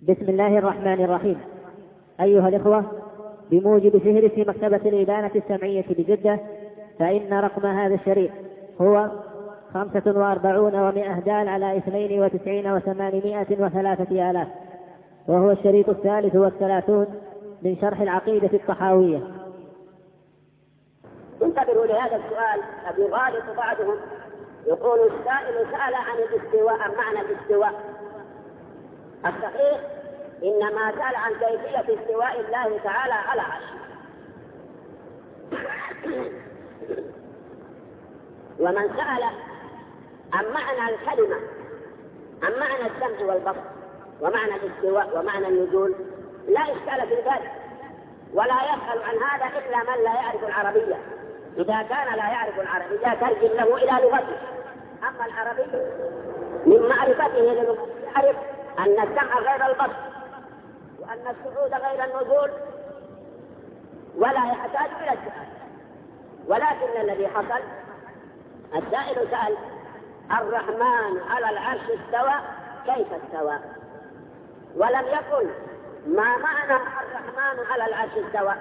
بسم الله الرحمن الرحيم. أيها الإخوة، بموجب فهرس مكتبة الإبانة السمعية بجدة، فإن رقم هذا الشريط هو 45 و100 دال على 92 و803 آلاف، وهو الشريط 33 من شرح العقيدة الطحاوية. انتبهوا لهذا السؤال، قد يغالط بعضهم يقول السائل سأل عن الاستواء، عن معنى الاستواء. الصحيح إنما سأل عن كيفية استواء الله تعالى على عرشه. ومن سأل عن معنى الكلمة، عن معنى السمع والبصر ومعنى الاستواء ومعنى النزول، لا إشكال في ذلك، ولا يسأل عن هذا إلا من لا يعرف العربية. إذا كان لا يعرف العربية ترجم له إلى لغته. أما العربي من معرفته للغة يعرف أن السمع غير البصر وأن الصعود غير النزول، ولا يحتاج إلى السؤال. ولكن الذي حصل، السائل سأل: الرحمن على العرش استوى، كيف استوى؟ ولم يقل ما معنى الرحمن على العرش استوى.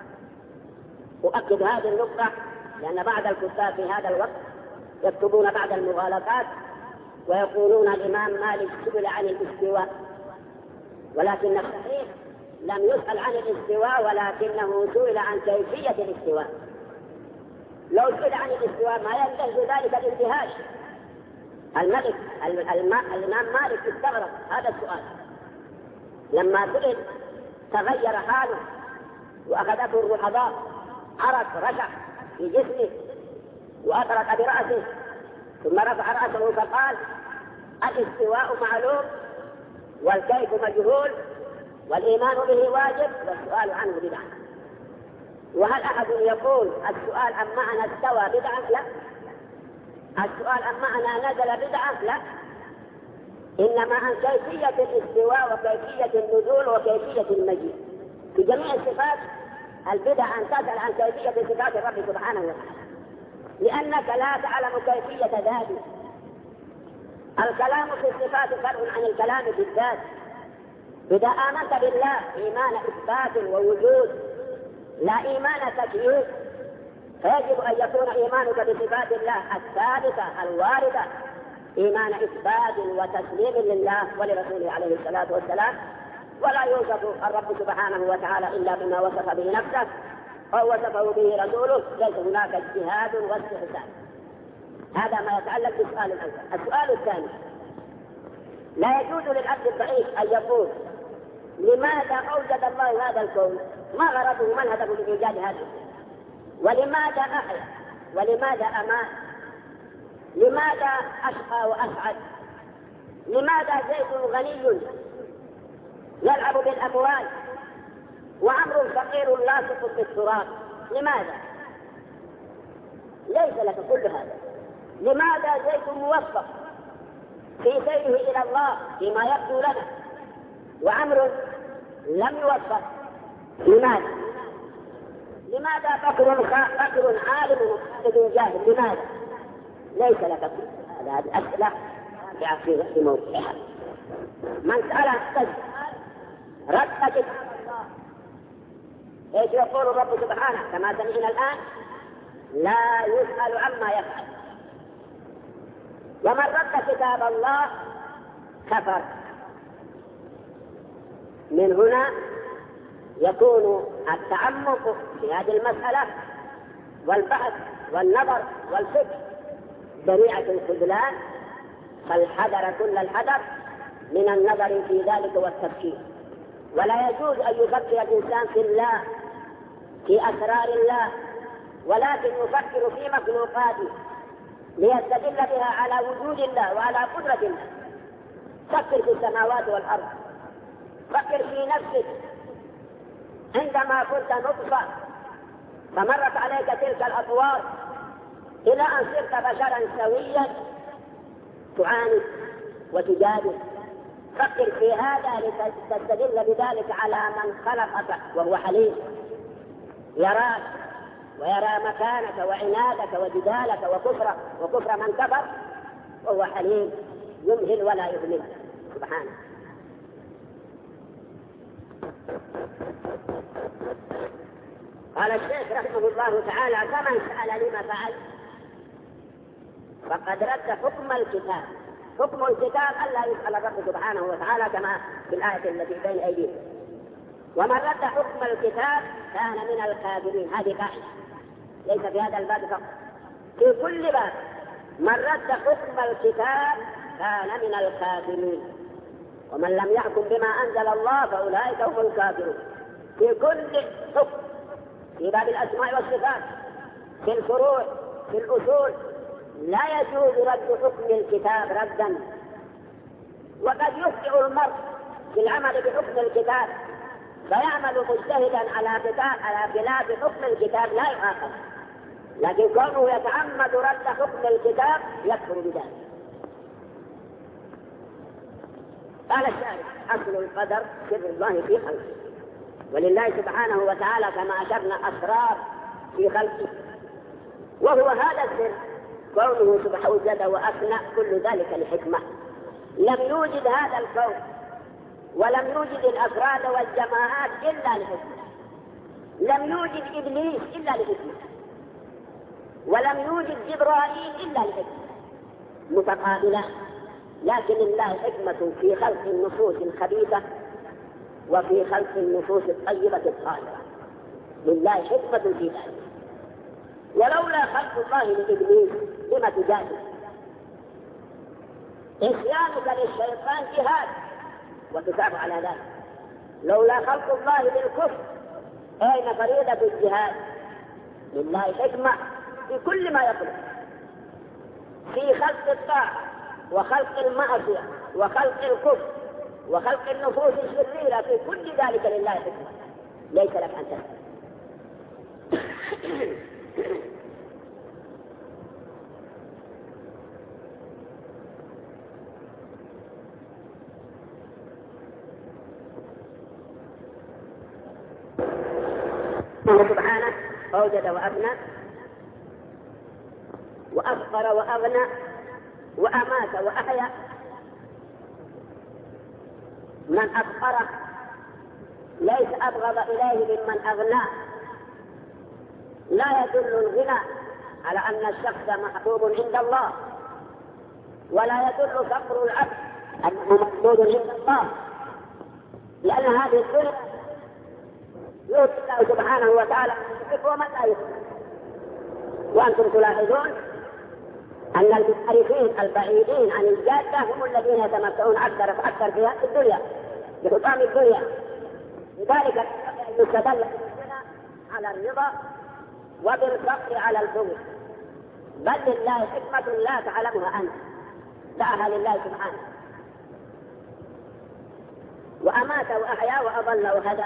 أؤكد هذه النقطة لأن بعض الكتاب في هذا الوقت يكتبون بعض المغالطات ويقولون الإمام مالك سئل عن الاستواء، ولكن الصحيح لم يسأل عن الاستواء، ولكنه سئل عن كيفية الاستواء. لو سئل عن الاستواء ما ينتهي ذلك الانتهاش. الإمام مالك استغرب هذا السؤال لما سئل، تغير حاله وأخذته الرحضاء، عرق رشح في جسمه وأطرق برأسه، ثم رفع رأسه فقال: الاستواء معلوم والكيف مجهول والإيمان به واجب والسؤال عنه بدعة. وهل أحد يقول السؤال عن معنى استوى بدعة؟ لا. السؤال عن معنى نزل بدعة؟ لا. إنما عن كيفية الاستواء وكيفية النزول وكيفية المجيء. في جميع الصفات البدع أن تسأل عن كيفية صفات الرب سبحانه وتعالى، لأنك لا تعلم كيفية ذاته. الكلام في الصفات فرع عن الكلام في الذات. إذا آمنت بالله إيمان إثبات ووجود لا إيمان تكييف، فيجب أن يكون إيمانك بصفات الله الثابتة الواردة إيمان إثبات وتسليم لله ولرسوله عليه الصلاة والسلام. ولا يوصف الرب سبحانه وتعالى إلا بما وصف به نفسه أو وصفه به رسوله، ليس هناك اجتهاد واستحسان. هذا ما يتعلق بالسؤال الأول. السؤال الثاني: لا يجوز للعبد الضعيف أن يقول لماذا أوجد الله هذا الكون؟ ما غرضه؟ ما الهدف من إيجاد هذا؟ ولماذا أحيا؟ ولماذا أمات؟ لماذا أشقى وأسعد؟ لماذا زيد غني يلعب بالأموال وعمر فقير لاصق في التراب؟ لماذا؟ ليس لك كل هذا. لماذا زيد موفق في سيره إلى الله فيما يبدو لنا وعمر لم يوفق؟ لماذا؟ لماذا فقر عالم وخالد جاهل؟ لماذا؟ ليس لك كل هذه الأسئلة في موضوعها. من سأل رد كتاب الله، ايش يقول الرب سبحانه كما سمعنا الآن؟ لا يسأل عما يفعل. ومن رد كتاب الله كفر. من هنا يكون التعمق في هذه المسألة والبحث والنظر والفكر ذريعة الخذلان، فالحذر كل الحذر من النظر في ذلك والتفكير. ولا يجوز أن يفكر الإنسان في الله في أسرار الله، ولكن يفكر في مخلوقاته ليستدل بها على وجود الله وعلى قدرة الله. فكر في السماوات والأرض، فكر في نفسك عندما كنت نطفة فمرت عليك تلك الأطوار إلى أن صرت بشرا سويا تعاني وتجادل. فكر في هذا لتستدل بذلك على من خلقك وهو حليم، يراك ويرى مكانك وعنادك وجدالك وكفر من كفر، وهو حليم يمهل ولا يهمل سبحانه. قال الشيخ رحمه الله تعالى: فمن سأل لما فعل فقد رد حكم الكتاب. حكم الكتاب ألا يسأل الرب سبحانه وتعالى كما في الآية التي بين أيدينا. ومن رد حكم الكتاب كان من الكافرين. هذه قاعدة ليس في هذا الباب فقط، في كل باب. من رد حكم الكتاب كان من الكافرين. ومن لم يحكم بما أنزل الله فأولئك هم الكافرون. في كل حكم، في باب الأسماء والصفات، في الفروع، في الأصول، لا يجوز رد حكم الكتاب ردا. وقد يخطئ المرء في العمل بحكم الكتاب فيعمل مجتهدا على خلاف حكم الكتاب لا يعاقب، لكن كونه يتعمد رد حكم الكتاب يكفر بذلك. قال الشاعر: أصل القدر سر الله في خلقه. ولله سبحانه وتعالى كما أشرنا أسرار في خلقه، وهو هذا السر كونه سبحانه وجد وأفنى كل ذلك لحكمة. لم يوجد هذا الكون ولم يوجد الأفراد والجماعات إلا لحكمة. لم يوجد إبليس إلا لحكمة، ولم يوجد جبرائيل إلا لحكمة، متقابلان. لكن الله حكمة في خلق النفوس الخبيثة وفي خلق النفوس الطيبة الطاهرة. لله حكمة في ذلك. ولولا خلق الله لإبليس لما تجادل؟ إخيانك للشيطان جهاد وتثاب على ذلك. لولا خلق الله للكفر أين فريضة الجهاد؟ لله حكمة في كل ما يخلق، في خلق الطاعة وخلق المعصية وخلق الكفر وخلق النفوس الشريرة. في كل ذلك لله حكمة ليس لك أن تسأل. الله سبحانه أوجد وأبنى وأفقر وأغنى وأمات وأحيا. من أفقره ليس أبغض إليه ممن أغناه. لا يدل الغنى على أن الشخص محبوب عند الله، ولا يدل فقر العبد أنه محبوب عند الله، لأن هذه الدنيا يؤتي الله سبحانه وتعالى ومن لا يؤتي. وأنتم تلاحظون أن المنحرفين البعيدين عن الجادة هم الذين يتمتعون أكثر فأكثر في هذه الدنيا بحطام الدنيا. لذلك يستدل على الرضا وبالفقر على البغض. بل لله حكمة لا تعلمها أنت، دعها لله سبحانه. وأمات وأحيا وأضل وهدى.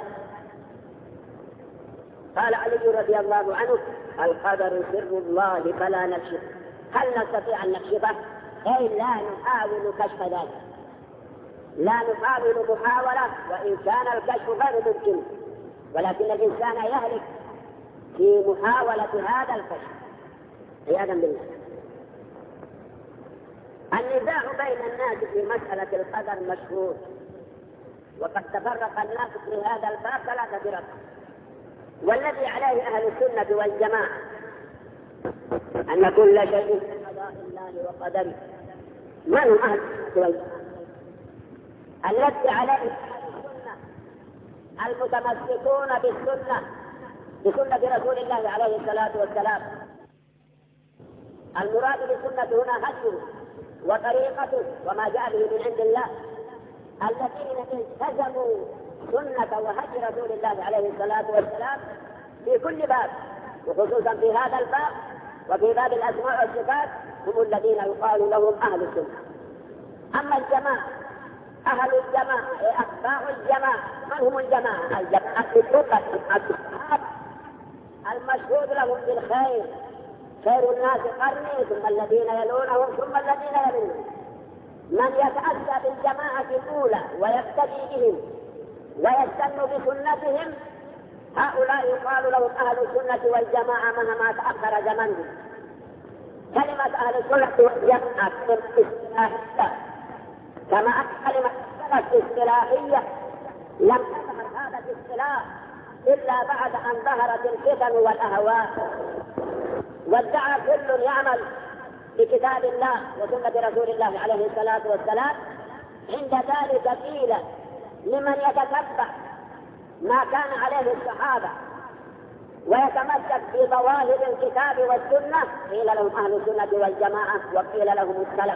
قال علي رضي الله عنه: القدر سر الله فلا نكشف. هل نستطيع أن نكشفه؟ أي لا نحاول كشف ذلك، لا نحاول محاولة، وإن كان الكشف غير ممكن، ولكن الإنسان يهلك في محاولة هذا الكشف عياذا بالله. النزاع بين الناس في مسألة القدر مشهور، وقد تفرق الناس في هذا الباب ثلاثة فرق. والذي عليه أهل السنة والجماعة أن كل شيء في قضاء الله وقدره. من هم أهل السنة والجماعة؟ الذي عليه أهل السنة المتمسكون بسنة رسول الله عليه الصلاة والسلام. المراد بالسنة هنا هديه وطريقته وما جاء به من عند الله، الذين التزموا سنة وهدي رسول الله عليه الصلاة والسلام في كل باب، وخصوصا في هذا الباب وفي باب الأسماء والصفات، هم الذين يقال لهم أهل السنة. أما الجماعة، أهل الجماعة أتباع الجماعة. من هم الجماعة؟ الجماعة الثقة الصحابة المشهود لهم بالخير، خير الناس قرني ثم الذين يلونهم ثم الذين يلونهم. من يتأسى بالجماعة الأولى ويقتدي بهم ويستن بسنتهم، هؤلاء يقال لهم أهل السنة والجماعة مهما تأخر زمنهم. كلمة أهل السنة والجماعة كما أن كلمة السنة اصطلاحية لم تظهر هذا في الاصطلاح إلا بعد أن ظهرت الفتن والأهواء، وادعى كل يعمل بكتاب الله وسنة رسول الله عليه الصلاة والسلام. عند ذلك قيل لمن يتتبع ما كان عليه الصحابة ويتمسك بظواهر الكتاب والسنة قيل لهم أهل السنة والجماعة وقيل لهم السلف.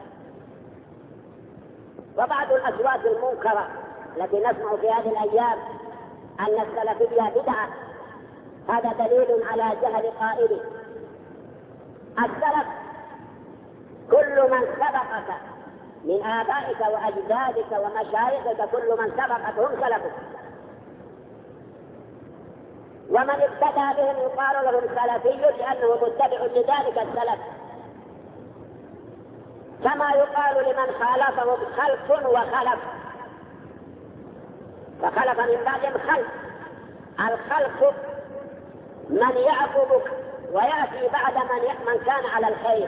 وبعض الأصوات المنكرة التي نسمع في هذه الأيام أن السلفية بدعة، هذا دليل على جهل قائله. السلف كل من سبقك من آبائك وأجدادك ومشايخك، كل من سبقتهم سلفك، ومن ابتدى بهم يقال لهم سلفي لأنه متبع لذلك السلف، كما يقال لمن خالفهم خلف وخلف، فخلف من بعدهم خلف. الخلف من يعقبك ويأتي بعد من كان على الخير.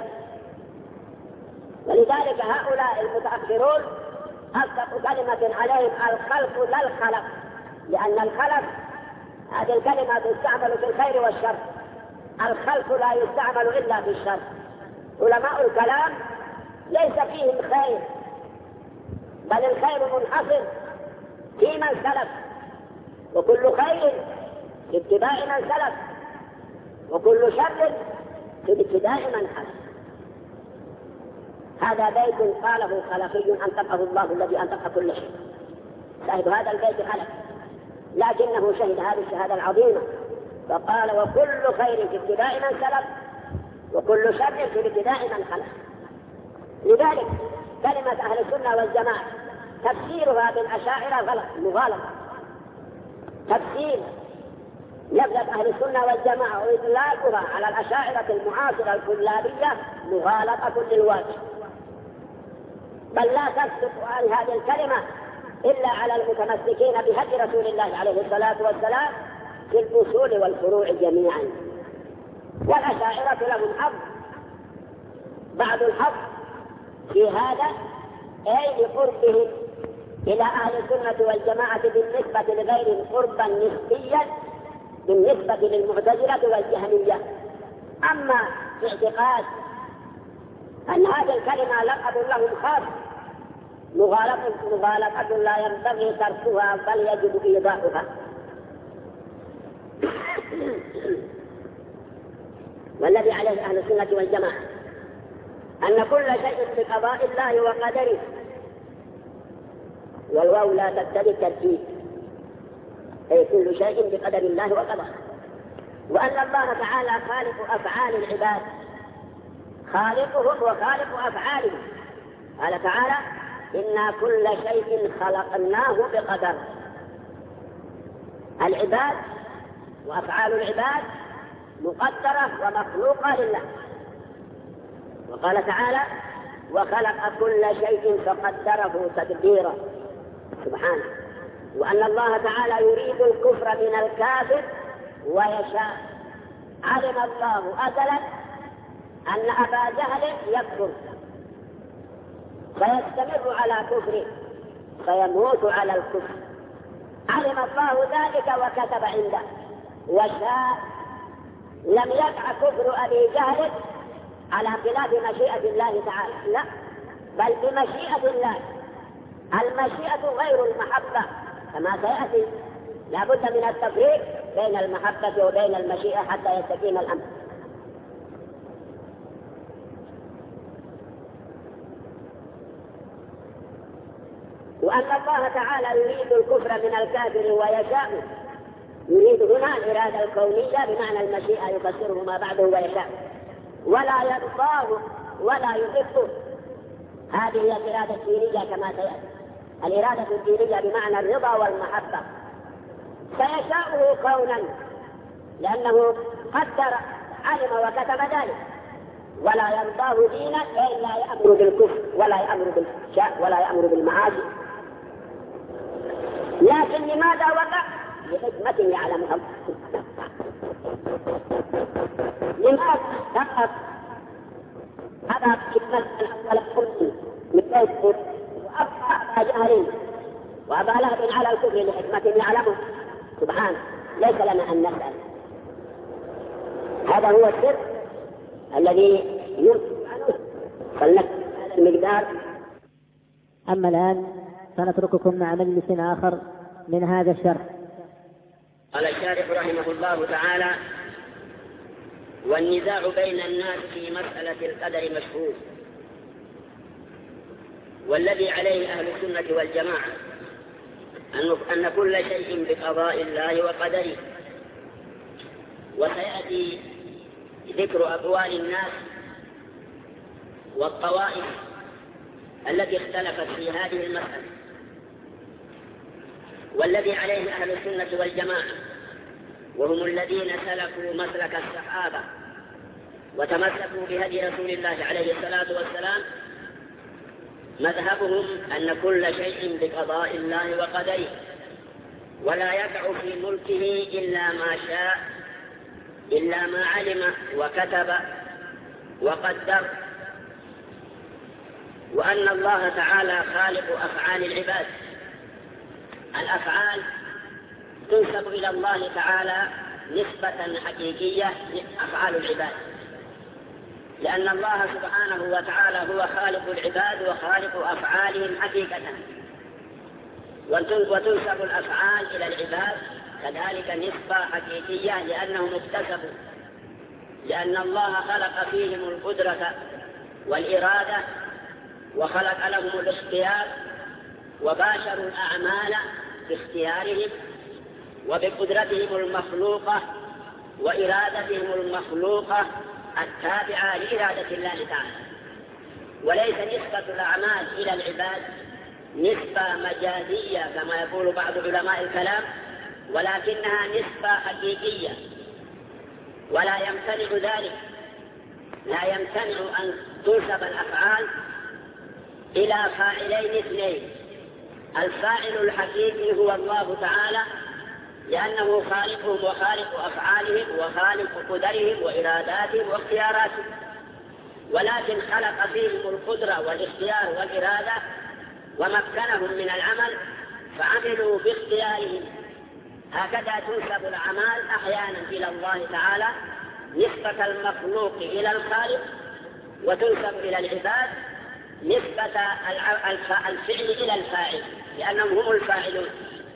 ولذلك هؤلاء المتأخرون أصدق كلمة عليهم الخلف لا الخلف، لأن الخلف هذه الكلمة تستعمل في الخير والشر، الخلف لا يستعمل إلا في الشر. علماء الكلام ليس فيهم خير، بل الخير منحصر في من سلف، وكل خير في اتباع من سلف، وكل شر في ابتداء من خلف. هذا بيت قاله خلفي أنطقه الله الذي أنطق كل شيء. شاهد هذا البيت خلف، لكنه شهد هذه الشهادة العظيمة فقال وكل خير في ابتداء من سلف وكل شر في ابتداء من خلف. لذلك كلمة أهل السنة والجماعة تفسيرها بالأشاعرة غلط، مغالطة. تفسير لفظة أهل السنة والجماعة وإطلاقها على الأشاعرة المعاصرة الكلابية مغالطة للواجب، بل لا تصدق عن هذه الكلمة إلا على المتمسكين بهدي رسول الله عليه الصلاة والسلام في الأصول والفروع جميعا. والأشاعرة لهم حظ، بعض الحظ في هذا أي لقربهم إلى أهل السنة والجماعة بالنسبة لغيرهم قربا نسبيا بالنسبة للمعتزلة والجهمية. أما في اعتقاد أن هذه الكلمة لقب لهم خاص مغالطة لا ينبغي تركها بل يجب إيضاحها. والذي عليه أهل السنة والجماعة أن كل شيء بقضاء الله وقدره، والواو لا تقتضي الترتيب، أي كل شيء بقدر الله وقضاه، وأن الله تعالى خالق أفعال العباد، خالقهم وخالق أفعالهم. قال تعالى إنا كل شيء خلقناه بقدر. العباد وأفعال العباد مقدرة ومخلوقة لله. وقال تعالى وخلق كل شيء فقدره تقديرا سبحانه. وأن الله تعالى يريد الكفر من الكافر ويشاء. علم الله أزلا أن أبا جهل يكفر فيستمر على كفره فيموت على الكفر، علم الله ذلك وكتب عنده وشاء. لم يقع كفر أبي جهل على خلاف مشيئة الله تعالى، لا، بل بمشيئة الله. المشيئة غير المحبة كما سيأتي، لا بد من التفريق بين المحبة وبين المشيئة حتى يستقيم الأمر. وأن الله تعالى يريد الكفر من الكافر ويشاء، يريد هنا الإرادة الكونية بمعنى المشيئة يفسره ما بعده ويشاء، ولا يرضاه ولا يحبه. هذه هي الإرادة الدينية كما سيأتي. الإرادة الدينية بمعنى الرضا والمحبة. فيشاءه كونا لأنه قدر علم وكتب ذلك، ولا يرضاه دينا أي لا يأمر بالكفر ولا يأمر بالشاء ولا يأمر بالمعاصي. لكن لماذا وقع؟ لحكمة يعلمها. لماذا سقط هذا حكمة الأول من بيت وأبقى جهلين وبالغة على الكفر لحكمة يعلمه سبحانه، ليس لنا أن نسأل. هذا هو السر الذي يمكن عنه فلنك المقدار. أما الآن سنترككم مع مجلس آخر من هذا الشرح. قال الشارح رحمه الله تعالى: والنزاع بين الناس في مسألة القدر مشهور، والذي عليه أهل السنة والجماعة أن كل شيء بقضاء الله وقدره. وسيأتي ذكر أقوال الناس والطوائف التي اختلفت في هذه المسألة. والذي عليه أهل السنة والجماعة وهم الذين سلكوا مسلك الصحابة وتمسكوا بهدي رسول الله عليه الصلاة والسلام، مذهبهم أن كل شيء بقضاء الله وقدره، ولا يقع في ملكه إلا ما شاء، إلا ما علم وكتب وقدر، وأن الله تعالى خالق أفعال العباد. الأفعال تنسب إلى الله تعالى نسبة حقيقية أفعال العباد، لأن الله سبحانه وتعالى هو خالق العباد وخالق أفعالهم حقيقة. وتنسب الأفعال إلى العباد كذلك نسبة حقيقية لأنهم اكتسبوا، لأن الله خلق فيهم القدرة والإرادة وخلق لهم الاختيار، وباشروا الأعمال باختيارهم وبقدرتهم المخلوقة وإرادتهم المخلوقة التابعة لإرادة الله تعالى. وليس نسبة الأعمال إلى العباد نسبة مجازية كما يقول بعض علماء الكلام، ولكنها نسبة حقيقية. ولا يمتنع ذلك، لا يمتنع أن تنسب الأفعال إلى فاعلين اثنين: الفاعل الحقيقي هو الله تعالى لأنه خالقهم وخالق أفعالهم وخالق قدرهم وإراداتهم واختياراتهم، ولكن خلق فيهم القدرة والاختيار والإرادة ومكنهم من العمل فعملوا باختيارهم. هكذا تنسب الأعمال أحيانا إلى الله تعالى نسبة المخلوق إلى الخالق، وتنسب إلى العباد نسبة الفعل إلى الفاعل لأنهم هم الفاعلون.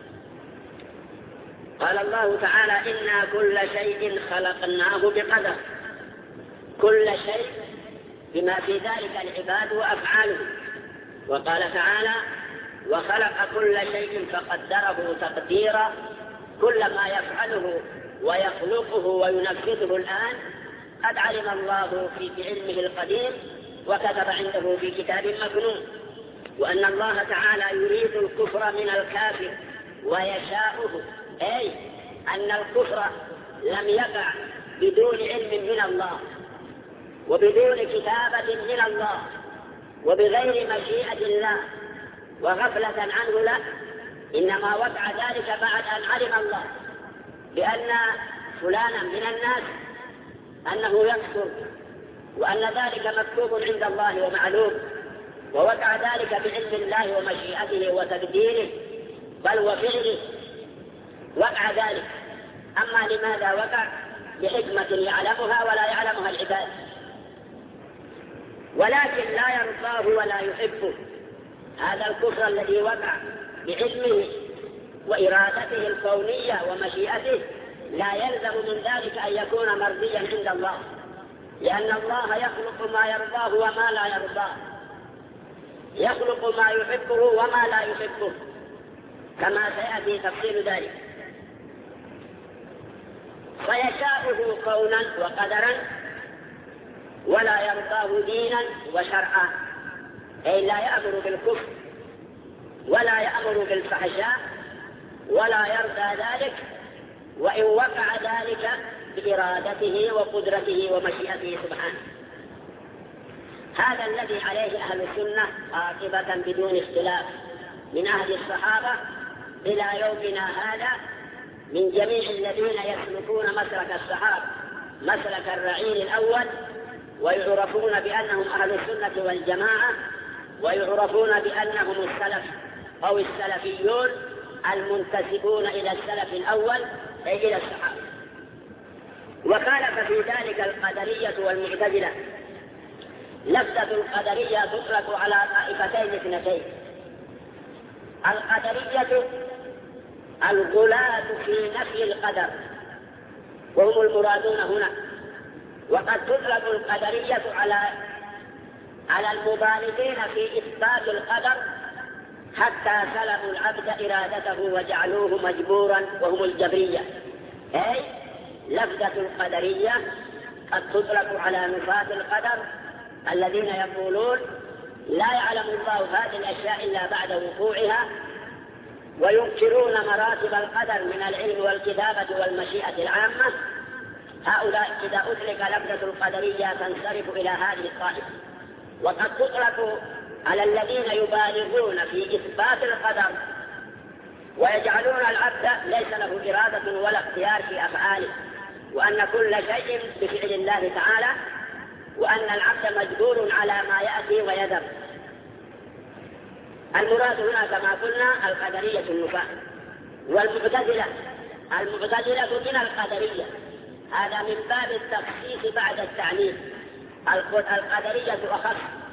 قال الله تعالى: إنا كل شيء خلقناه بقدر. كل شيء بما في ذلك العباد وأفعالهم. وقال تعالى: وخلق كل شيء فقدره تقديرا. كل ما يفعله ويخلقه وينفذه الآن قد علم الله في بعلمه القديم وكتب عنده في كتاب مكنون. وأن الله تعالى يريد الكفر من الكافر ويشاؤه، أي أن الكفر لم يقع بدون علم من الله وبدون كتابة من الله وبغير مشيئة الله وغفلة عنه، لا، إنما وقع ذلك بعد أن علم الله بأن فلانا من الناس أنه يكفر وأن ذلك مكتوب عند الله ومعلوم، ووقع ذلك بعلم الله ومشيئته وتقديره بل وفعله، وقع ذلك. أما لماذا وقع؟ بحكمة يعلمها ولا يعلمها العباد، ولكن لا يرضاه ولا يحبه. هذا الكفر الذي وقع بعلمه وإرادته الكونية ومشيئته لا يلزم من ذلك أن يكون مرضيا عند الله، لأن الله يخلق ما يرضاه وما لا يرضاه، يخلق ما يحبه وما لا يحبه، كما سيأتي تفصيل ذلك. فيشاءه كونا وقدرا ولا يرضاه دينا وشرعا، أي لا يأمر بالكفر ولا يأمر بالفحشاء ولا يرضى ذلك، وإن وقع ذلك بإرادته وقدرته ومشيئته سبحانه. هذا الذي عليه أهل السنة عاقبة بدون اختلاف من أهل الصحابة إلى يومنا هذا، من جميع الذين يسلكون مسلك الصحابة مسلك الرعيل الأول، ويعرفون بأنهم أهل السنة والجماعة، ويعرفون بأنهم السلف أو السلفيون المنتسبون إلى السلف الأول أي إلى الصحابة. وخالف في ذلك القدرية والمعتزلة. لفظة القدرية تطلق على طائفتين اثنتين: القدرية الغلاة في نفي القدر وهم المرادون هنا، وقد تطلق القدرية على المبالغين في إثبات القدر حتى سلبوا العبد إرادته وجعلوه مجبورا وهم الجبرية. أي لفظة القدرية قد تطلق على نفاة القدر الذين يقولون لا يعلم الله هذه الأشياء إلا بعد وقوعها، وينكرون مراتب القدر من العلم والكتابة والمشيئة العامة. هؤلاء إذا أطلق لفظة القدرية تنصرف إلى هذه الطائفة. وقد تطلق على الذين يبالغون في إثبات القدر ويجعلون العبد ليس له إرادة ولا اختيار في أفعاله، وأن كل شيء بفعل الله تعالى، وأن العبد مجبور على ما يأتي ويذهب. المراد هنا كما قلنا القدرية النفاة. والمعتزلة من القدرية، هذا من باب التخصيص بعد التعليم. القدرية أخص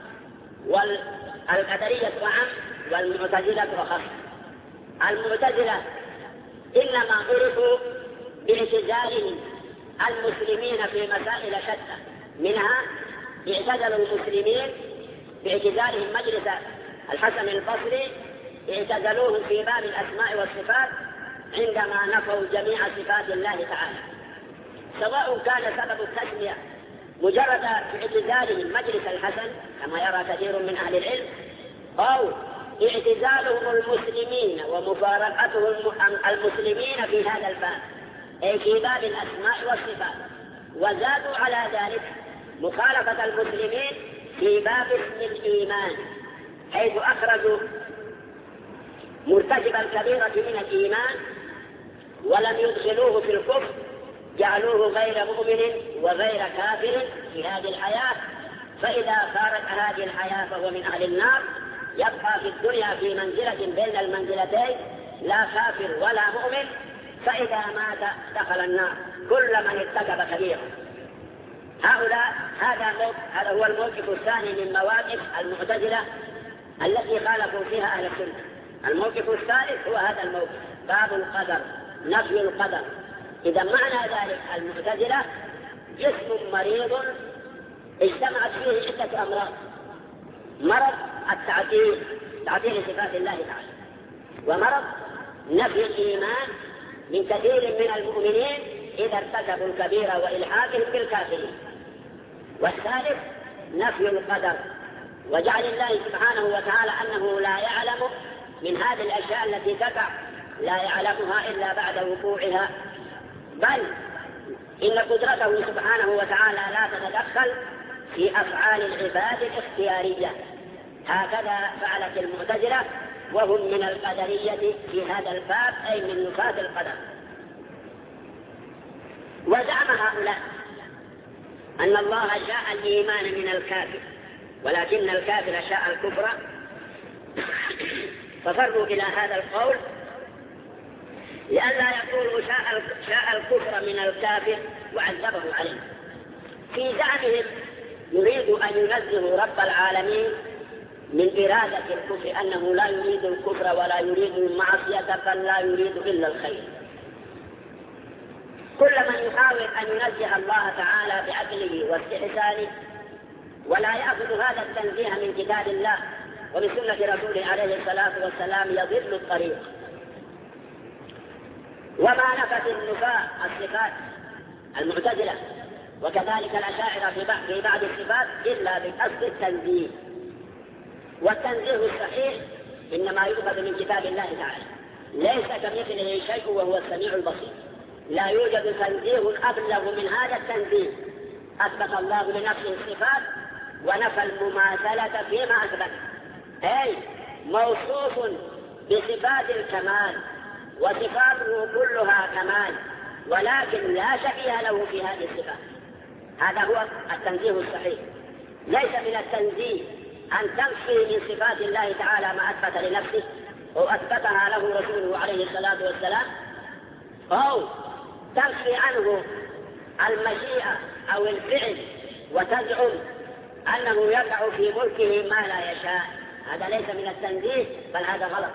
والقدرية أعم والمعتزلة أخص. المعتزلة إنما عرفوا باعتزالهم المسلمين في مسائل شتى، منها اعتزلوا المسلمين باعتزالهم مجلس الحسن البصري، اعتزلوه في باب الأسماء والصفات عندما نفوا جميع صفات الله تعالى، سواء كان سبب التسمية مجرد اعتزالهم مجلس الحسن كما يرى كثير من أهل العلم، أو اعتزالهم المسلمين ومفارقتهم المسلمين في هذا الباب أي في باب الأسماء والصفات، وزادوا على ذلك مخالفة المسلمين في باب اسم الإيمان، حيث أخرجوا مرتكب الكبيرة من الإيمان ولم يدخلوه في الكفر، جعلوه غير مؤمن وغير كافر في هذه الحياة، فإذا فارق هذه الحياة فهو من أهل النار، يبقى في الدنيا في منزلة بين المنزلتين، لا كافر ولا مؤمن، فإذا مات دخل النار كل من ارتكب كبيرة. هذا هو الموقف الثاني من مواقف المعتزلة التي خالفوا فيها أهل السنة. الموقف الثالث هو هذا الموقف، باب القدر، نفي القدر. إذا معنى ذلك المعتزلة جسم مريض اجتمعت فيه عدة أمراض: مرض تعطيل صفات الله تعالى، ومرض نفي الإيمان من كثير من المؤمنين إذا ارتكبوا الكبيرة وإلحاقهم بالكافرين، والثالث نفي القدر وجعل الله سبحانه وتعالى أنه لا يعلم من هذه الأشياء التي تقع، لا يعلمها إلا بعد وقوعها، بل إن قدرته سبحانه وتعالى لا تتدخل في أفعال العباد الاختيارية. هكذا فعلت المعتزلة، وهم من القدرية في هذا الباب أي من نفاة القدر. وزعم هؤلاء أن الله شاء الإيمان من الكافر، ولكن الكافر شاء الكفر، ففروا إلى هذا القول لئلا يقولوا شاء الكفر من الكافر وعذبه عليه. في زعمهم يريد أن ينزه رب العالمين من إرادة الكفر، أنه لا يريد الكفر ولا يريد المعصية، بل لا يريد إلا الخير. كل من يحاول أن ينزه الله تعالى بعدله واستحسانه ولا يأخذ هذا التنزيه من كتاب الله ومن سنة رسوله عليه الصلاة والسلام يضل الطريق. وما نفت النفاة الصفات المعتزلة وكذلك الأشاعرة في بعض الصفات إلا بقصد التنزيه، والتنزيه الصحيح إنما يؤخذ من كتاب الله تعالى، ليس كمثله شيء وهو السميع البصير. لا يوجد تنزيه أبلغ من هذا التنزيه. أثبت الله لنفسه الصفات ونفى المماثلة فيما أثبت، أي موصوف بصفات الكمال وصفاته كلها كمال، ولكن لا شبيه له في هذه الصفات. هذا هو التنزيه الصحيح. ليس من التنزيه أن تنفي من صفات الله تعالى ما أثبت لنفسه، وأثبتها له رسوله عليه الصلاة والسلام، أو تنفي عنه المشيئة أو الفعل وتزعم أنه يقع في ملكه ما لا يشاء، هذا ليس من التنزيه بل هذا غلط.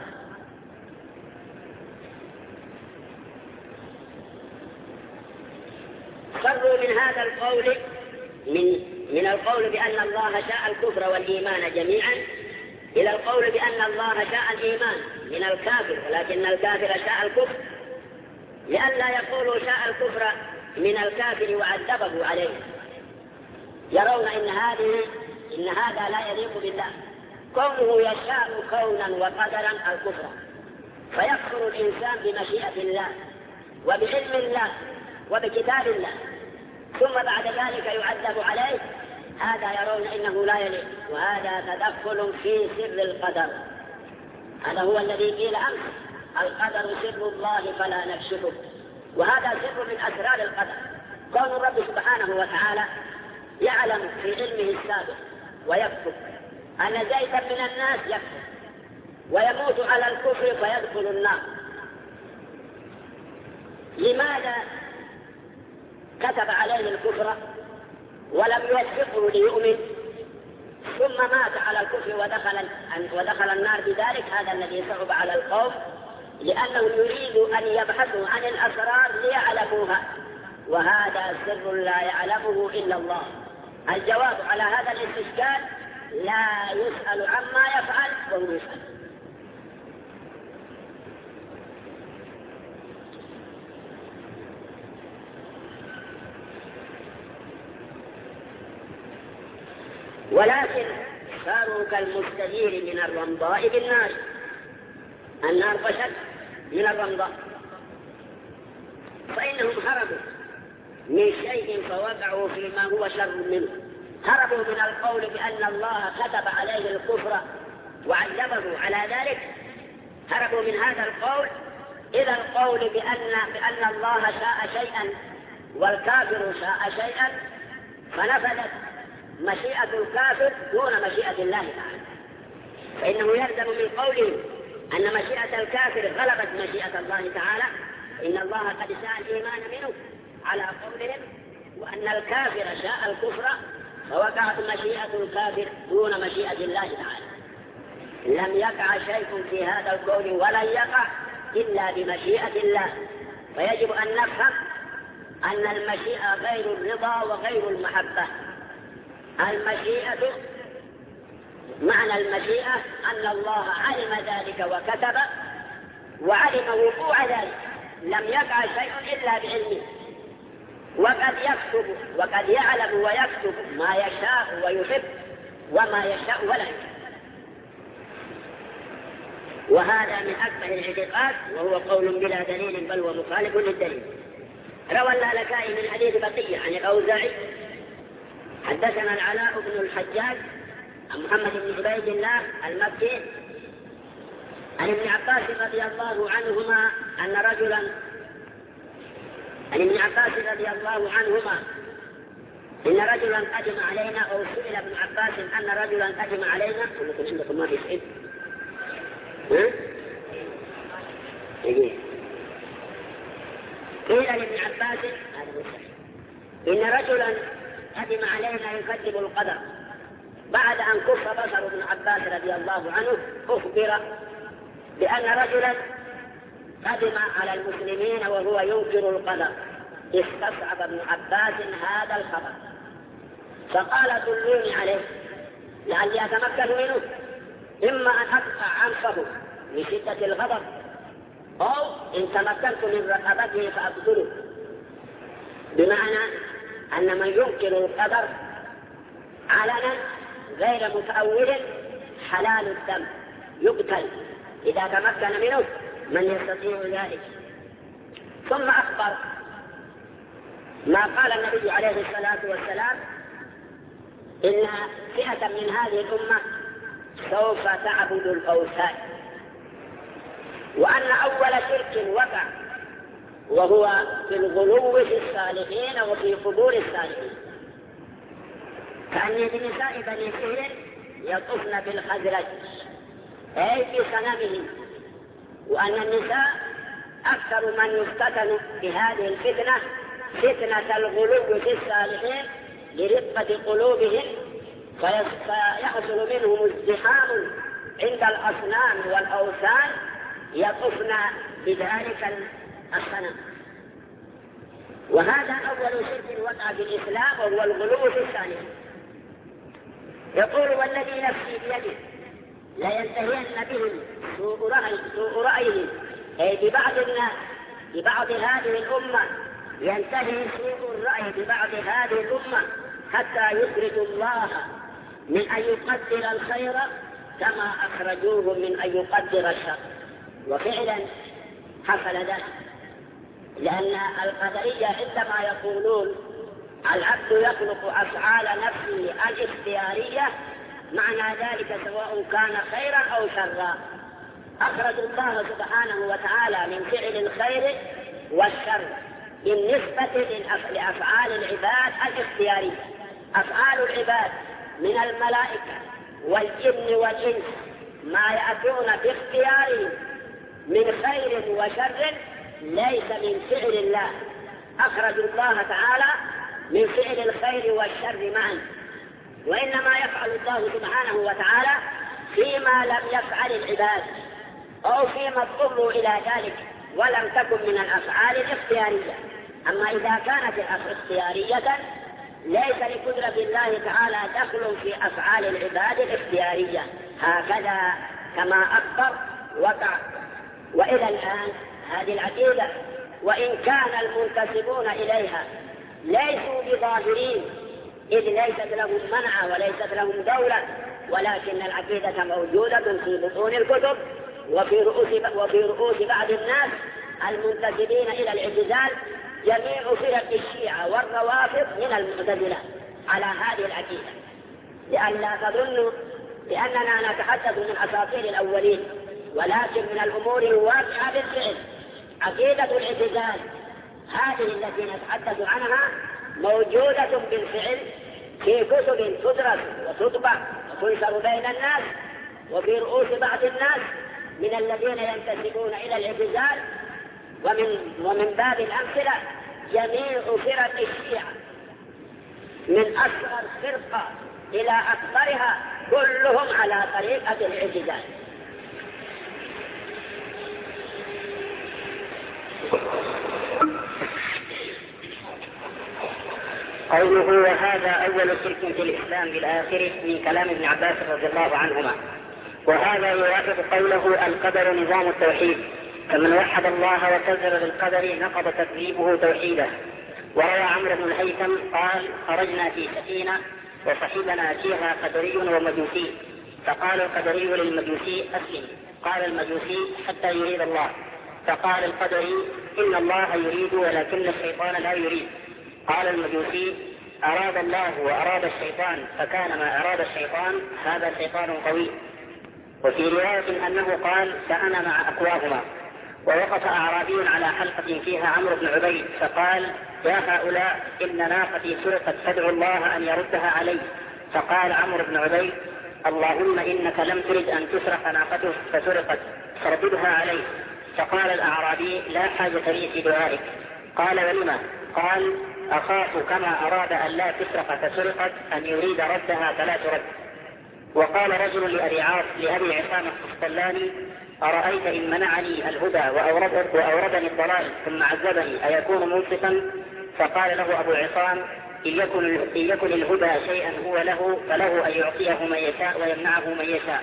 فروا من هذا القول من القول بأن الله شاء الكفر والإيمان جميعا إلى القول بأن الله شاء الإيمان من الكافر ولكن الكافر شاء الكفر، لئلا يقولوا شاء الكفر من الكافر وعذبه عليه. يرون إن هذا لا يليق بالله، كونه يشاء كونا وقدرا الكفر، فيكفر الإنسان بمشيئة الله وبعلم الله وبكتاب الله، ثم بعد ذلك يعذب عليه. هذا يرون إنه لا يليق، وهذا تدخل في سر القدر. هذا هو الذي قيل أمس: القدر سر الله فلا نكشفه، وهذا سر من أسرار القدر. كون الرب سبحانه وتعالى يعلم في علمه السابق ويكتب أن زيدا من الناس يكفر ويموت على الكفر فيدخل النار. لماذا كتب عليه الكفر ولم يوفقه ليؤمن ثم مات على الكفر ودخل النار بذلك؟ هذا الذي صعب على القوم، لأنه يريد أن يبحثوا عن الأسرار ليعلموها، وهذا سر لا يعلمه إلا الله. الجواب على هذا الاستشكال: لا يسأل عما يفعل وهو يسأل. ولكن صاروا كالمستجير من الرمضاء بالنار، النار أشد من الرمضاء، فإنهم هربوا من شيء فوقعوا فيما هو شر منه. هربوا من القول بأن الله كتب عليه الكفر وعذبه على ذلك، هربوا من هذا القول إلى القول بأن الله شاء شيئا والكافر شاء شيئا، فنفذت مشيئة الكافر دون مشيئة الله تعالى. فإنه يلزم من قوله أن مشيئة الكافر غلبت مشيئة الله تعالى، إن الله قد شاء الإيمان منه على قولهم، وأن الكافر شاء الكفر فوقعت مشيئة الكافر دون مشيئة الله تعالى. لم يقع شيء في هذا الكون ولن يقع إلا بمشيئة الله. فيجب أن نفهم أن المشيئة غير الرضا وغير المحبة. المشيئة، معنى المشيئة أن الله علم ذلك وكتب وعلم وقوع ذلك، لم يقع شيء إلا بعلمه، وقد يكتب وقد يعلم ويكتب ما يشاء ويحب وما يشاء ولا يحب. وهذا من أكبر الاعتقاد، وهو قول بلا دليل بل هو مخالف للدليل. روى اللالكائي من حديث بقية عن الأوزاعي: حدثنا العلاء بن الحجاج عن محمد بن عبيد الله المكي عن ابن عباس رضي الله عنهما أن رجلا عن ابن عباس رضي الله عنهما إن رجلا قدم علينا، أو سئل ابن عباس أن رجلا قدم علينا. كلكم عندكم ما بيسئل؟ قيل لابن عباس إن رجلا قدم علينا يكذب القدر. بعد أن كف بصر ابن عباس رضي الله عنه أخبر بأن رجلا قدم على المسلمين وهو ينكر القدر. استصعب ابن عباس هذا الخبر فقال: دلوني عليه لعلي أتمكن منه، إما أن أقطع عنفه من شدة الغضب، أو إن تمكنت من رقبته فأقتله. بمعنى أن من ينكر القدر علنا غير متأول حلال الدم يقتل إذا تمكن منه من يستطيع ذلك. ثم أخبر ما قال النبي عليه الصلاة والسلام: إن فئة من هذه الأمة سوف تعبد الأوثان، وأن أول شرك وقع وهو في الغلو في الصالحين وفي قبور الصالحين، كأن بنساء بني سهل يطفن بالخزرج، أي في صنمهم وأن النساء أكثر من يفتتن بهذه الفتنة، فتنة الغلو في الصالحين لرقة قلوبهم، فيحصل منهم ازدحام عند الأصنام والأوثان يطفن بذلك الصنم. وهذا أول شرك وقع في الإسلام وهو الغلو في الصالحين. يقول والذي نفسي بيده لينتهين بهم سوء رأيهم، أي ببعض الناس ببعض هذه الأمة، ينتهي سوء الرأي ببعض هذه الأمة حتى يخرج الله من أن يقدر الخير كما أخرجوه من أن يقدر الشر. وفعلا حصل ذلك، لأن القدرية عندما يقولون العبد يخلق أفعال نفسه الاختيارية، معنى ذلك سواء كان خيرا أو شرا. أخرج الله سبحانه وتعالى من فعل الخير والشر بالنسبة لأفعال العباد الاختيارية. أفعال العباد من الملائكة والجن والإنس ما يأتون باختيارهم من خير وشر ليس من فعل الله، أخرج الله تعالى من فعل الخير والشر معا، وإنما يفعل الله سبحانه وتعالى فيما لم يفعل العباد أو فيما اضطروا إلى ذلك ولم تكن من الأفعال الاختيارية. أما إذا كانت اختيارية ليس لقدرة الله تعالى دخل في أفعال العباد الاختيارية، هكذا كما أخبر وقع. وإلى الآن هذه العقيدة وإن كان المنتسبون إليها ليسوا بظاهرين، إذ ليست لهم منع وليست لهم دولة، ولكن العقيدة موجودة في بطون الكتب وفي رؤوس بعض الناس المنتسبين إلى الاعتزال. جميع فرق الشيعة والروافض من المعتزلة على هذه العقيدة، لئلا تظنوا بأننا نتحدث من أساطير الأولين، ولكن من الأمور الواقعة بالفعل. عقيدة الاعتزال هذه التي نتحدث عنها موجودة بالفعل في كتب تدرس وتطبع وتنشر بين الناس وفي رؤوس بعض الناس من الذين ينتسبون إلى الاعتزال. ومن باب الأمثلة جميع فرق الشيعة من أصغر فرقة إلى أكبرها كلهم على طريقة الاعتزال. قوله وهذا أول شرك في الإسلام بالآخر من كلام ابن عباس رضي الله عنهما. وهذا يوافق قوله القدر نظام التوحيد، فمن وحد الله وكذب بالقدر نقض تكذيبه توحيده. وروى عمرو بن الهيثم قال خرجنا في سفينة وصحبنا فيها قدري ومجوسي، فقال القدري للمجوسي أسلم، قال المجوسي حتى يريد الله، فقال القدري إن الله يريد ولكن الشيطان لا يريد، قال المجوسي أراد الله وأراد الشيطان فكان ما أراد الشيطان هذا شيطان قوي. وفي رواية أنه قال فأنا مع أقواهما. ووقف أعرابي على حلقة فيها عمرو بن عبيد فقال يا هؤلاء إن ناقتي سرقت فادعوا الله أن يردها علي، فقال عمرو بن عبيد اللهم إنك لم ترد أن تسرق ناقته فسرقت فرددها عليه. فقال الأعرابي لا حاجة لي في دعائك. قال ولما؟ قال أخاف كما أراد أن لا تسرق فسرقت أن يريد ردها فلا ترد. وقال رجل لأبي عصام القسطلاني أرأيت إن منعني الهدى وأوردني الضلال ثم عذبني أيكون منصفا؟ فقال له أبو عصام إن يكن الهدى شيئا هو له فله أن يعطيه من يشاء ويمنعه من يشاء.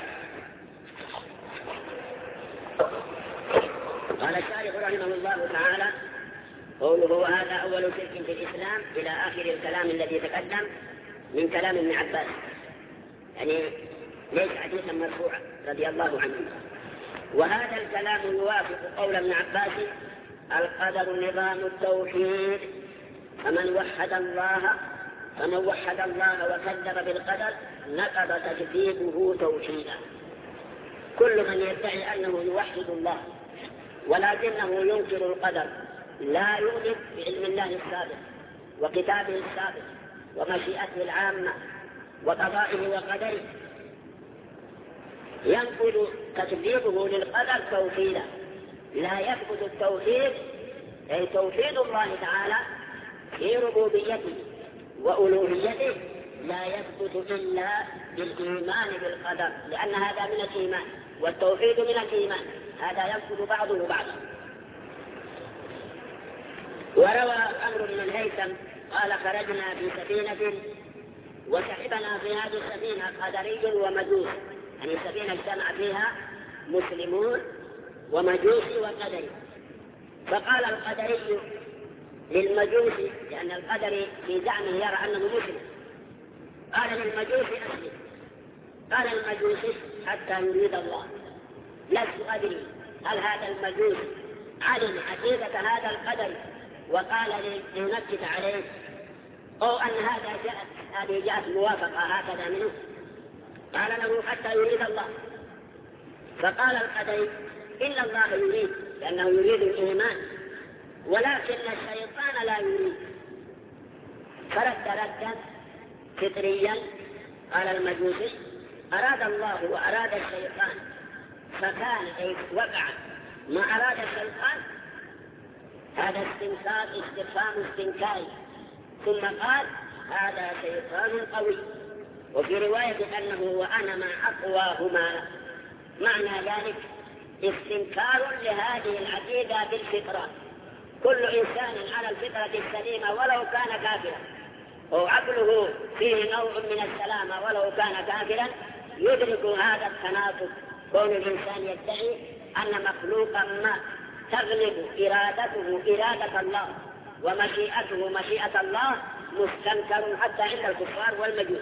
قال الشارح رحمه الله تعالى قوله وهذا أول شرك في الإسلام إلى آخر الكلام الذي تقدم من كلام ابن عباس، يعني ليس حديثا مرفوعا رضي الله عنه. وهذا الكلام يوافق قول ابن عباس القدر نظام التوحيد، فمن وحد الله وكذب بالقدر نقض تكذيبه توحيدا. كل من يدعي أنه يوحد الله ولكنه ينكر القدر لا يؤمن بعلم الله السابق وكتابه السابق ومشيئته العامة وقضائه وقدره ينقل تكذيبه للقدر توحيدا. لا يثبت التوحيد، أي توحيد الله تعالى في ربوبيته وألوهيته، لا يثبت إلا بالإيمان بالقدر، لأن هذا من الإيمان والتوحيد من الإيمان، هذا يثبت بعضه بعضا. وروى عمرو بن الهيثم قال: خرجنا في سفينة وسحبنا في هذه السفينة قدري ومجوس، يعني السفينة اجتمع فيها مسلمون ومجوسي وقدري. فقال القدري للمجوسي، لأن القدري في زعمه يرى أنه مسلم، قال للمجوسي: أسلم. قال المجوسي: حتى يريد الله. لست أدري هل هذا المجوس علم حقيقة هذا القدر وقال لنكت عليه، أو أن هذه جاءت موافقة هكذا منه. قال له: حتى يريد الله. فقال القدري: إن الله يريد، لأنه يريد الإيمان، ولكن الشيطان لا يريد. فرد ردا فطريا. قال المجوسي: أراد الله وأراد الشيطان، فكان وقع ما أراد الشيطان. هذا استفهام استنكاري. ثم قال: هذا شيطان قوي. وفي رواية أنه وأنا مع أقواهما. معنى ذلك استنكار لهذه العقيدة بالفطرة. كل إنسان على الفطرة السليمة ولو كان كافرا، وعقله فيه نوع من السلامة ولو كان كافرا، يدرك هذا التناقض. كون الإنسان يدعي أن مخلوقا ما تغلب إرادته إرادة الله ومشيئته مشيئة الله مستنكر حتى عند الكفار والمجوس.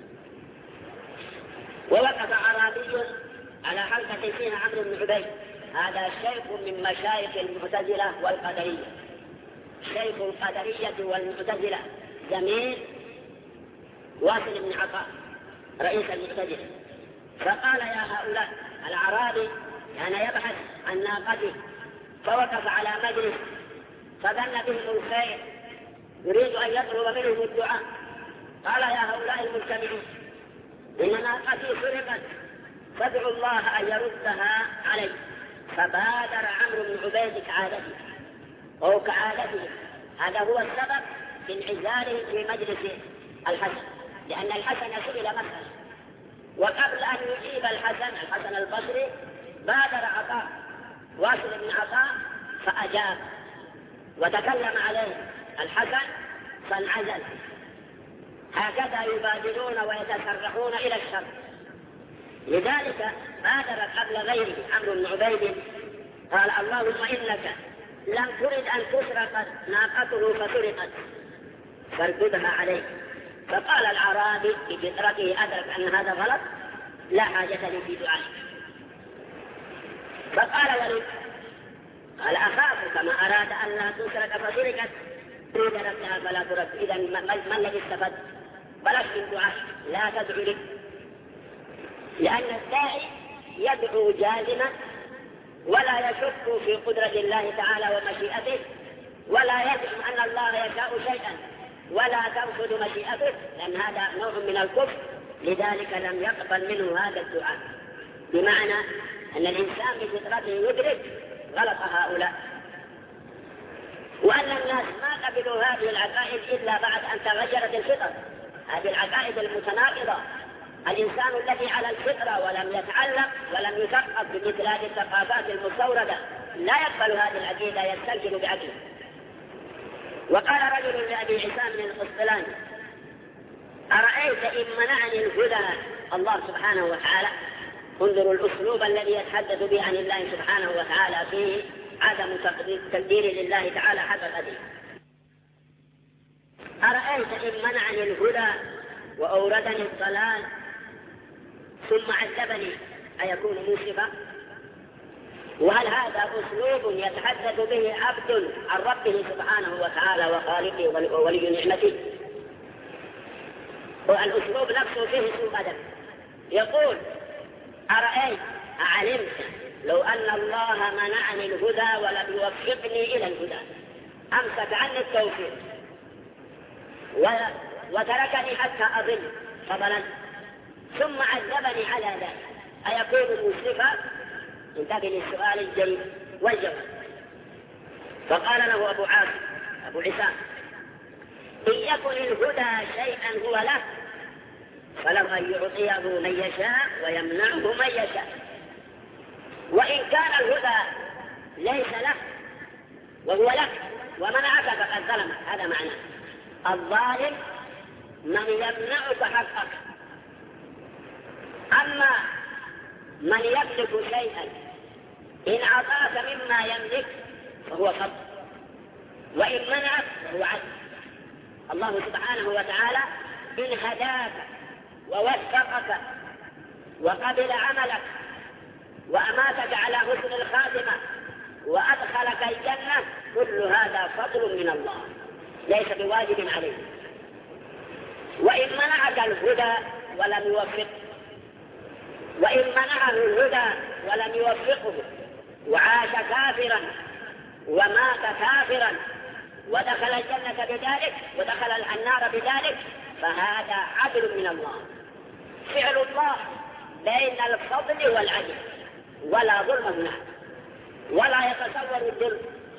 ووقف أعرابي على حلقة فيها عمرو بن عبيد، هذا شيخ من مشايخ المعتزلة والقدرية، شيخ القدرية والمعتزلة، زميل واصل بن عطاء رئيس المعتزلة. فقال: يا هؤلاء، الأعرابي كان يبحث عن ناقته، فوقف على مجلس فظن بهم الخير، يريد أن يطلب منهم الدعاء. قال: يا هؤلاء المجتمعون، إن ناقتي سرقت، فادعوا الله أن يردها علي. فبادر عمرو بن عبيد كعادته أو كعادته، هذا هو السبب في انعزاله في مجلس الحسن، لأن الحسن سئل مسألة، وقبل أن يجيب الحسن البصري بادر عطاء واصل بن عطاء فأجاب وتكلم عليه الحسن فانعزل. هكذا يبادرون ويتسرحون إلى الشر. لذلك بادر قبل غيره عمرو بن عبيد قال: اللهم إنك لم ترد أن تسرق ناقته فسرقت، فارددها عليه. فقال الأعرابي بفطرته أدرك أن هذا غلط: لا حاجة لي في دعائك. فقال وليد: قال: أخاف كما أراد أن لا تسرق فسرقت، تريد نفسها فلا ترد. إذا ما الذي استفد؟ بلاش من دعائك، لا تدعو لك، لأن الداعي يدعو جازما ولا يشك في قدرة الله تعالى ومشيئته، ولا يزعم أن الله يشاء شيئا ولا تنفذ مشيئته، لأن هذا نوع من الكفر. لذلك لم يقبل منه هذا الدعاء، بمعنى أن الإنسان بفطرته يدرك غلط هؤلاء، وأن الناس ما قبلوا هذه العقائد إلا بعد أن تغيرت الفطر. هذه العقائد المتناقضة، الإنسان الذي على الفطرة ولم يتعلم ولم يثقف بمثل هذه الثقافات المستوردة لا يقبل هذه العقيدة، يستنكر بعقله. وقال رجل لأبي عصام بن القسطلاني: أرأيت إن منعني الهدى الله سبحانه وتعالى؟ انظروا الأسلوب الذي يتحدث به عن الله سبحانه وتعالى فيه عدم تقدير لله تعالى حق قدره. أرأيت إن منعني الهدى وأوردني الضلال ثم عذبني أيكون مسرفا؟ وهل هذا أسلوب يتحدث به عبد عن ربه سبحانه وتعالى وخالقه وولي نعمته؟ والأسلوب نفسه فيه سوء أدب. يقول: أرأيت أعلمت لو أن الله منعني الهدى ولم يوفقني إلى الهدى، أمسك عني التوفيق وتركني حتى أضل فضلت ثم عذبني على ذلك، أيكون مسرفا؟ انتبه للسؤال الجيد. والجواب. فقال له أبو عصام إن يكن الهدى شيئا هو له فله أن يعطيه من يشاء ويمنعه من يشاء، وإن كان الهدى ليس له وهو لك ومنعك فقد ظلمك. هذا معناه الظالم من يمنعك حقك. أما من يملك شيئا إن أعطاك مما يملك فهو فضل، وإن منعك فهو عدل. الله سبحانه وتعالى إن هداك ووفقك وقبل عملك وأماتك على حسن الخاتمة وأدخلك الجنة كل هذا فضل من الله ليس بواجب عليه. وإن منعك الهدى ولم يوفقه، وإن منعه الهدى ولم يوفقه وعاش كافرا ومات كافرا ودخل الجنة بذلك ودخل النار بذلك فهذا عدل من الله، فعل الله بين الفضل والعدل، ولا ظلم هناك ولا يتصور الظلم،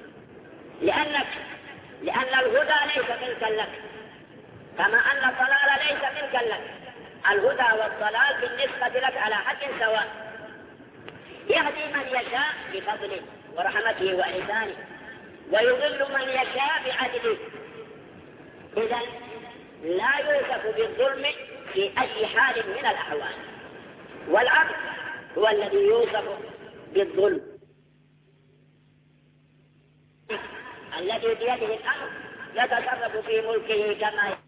لأن الهدى ليس ملكا لك كما أن الضلال ليس ملكا لك. الهدى والضلال بالنسبة لك على حد سواء، يهدي من يشاء بفضله ورحمته وإحسانه ويضل من يشاء بعدله. إذن لا يوصف بالظلم في أي حال من الأحوال، والعبد هو الذي يوصف بالظلم الذي بيده الأمر يتصرف في ملكه كما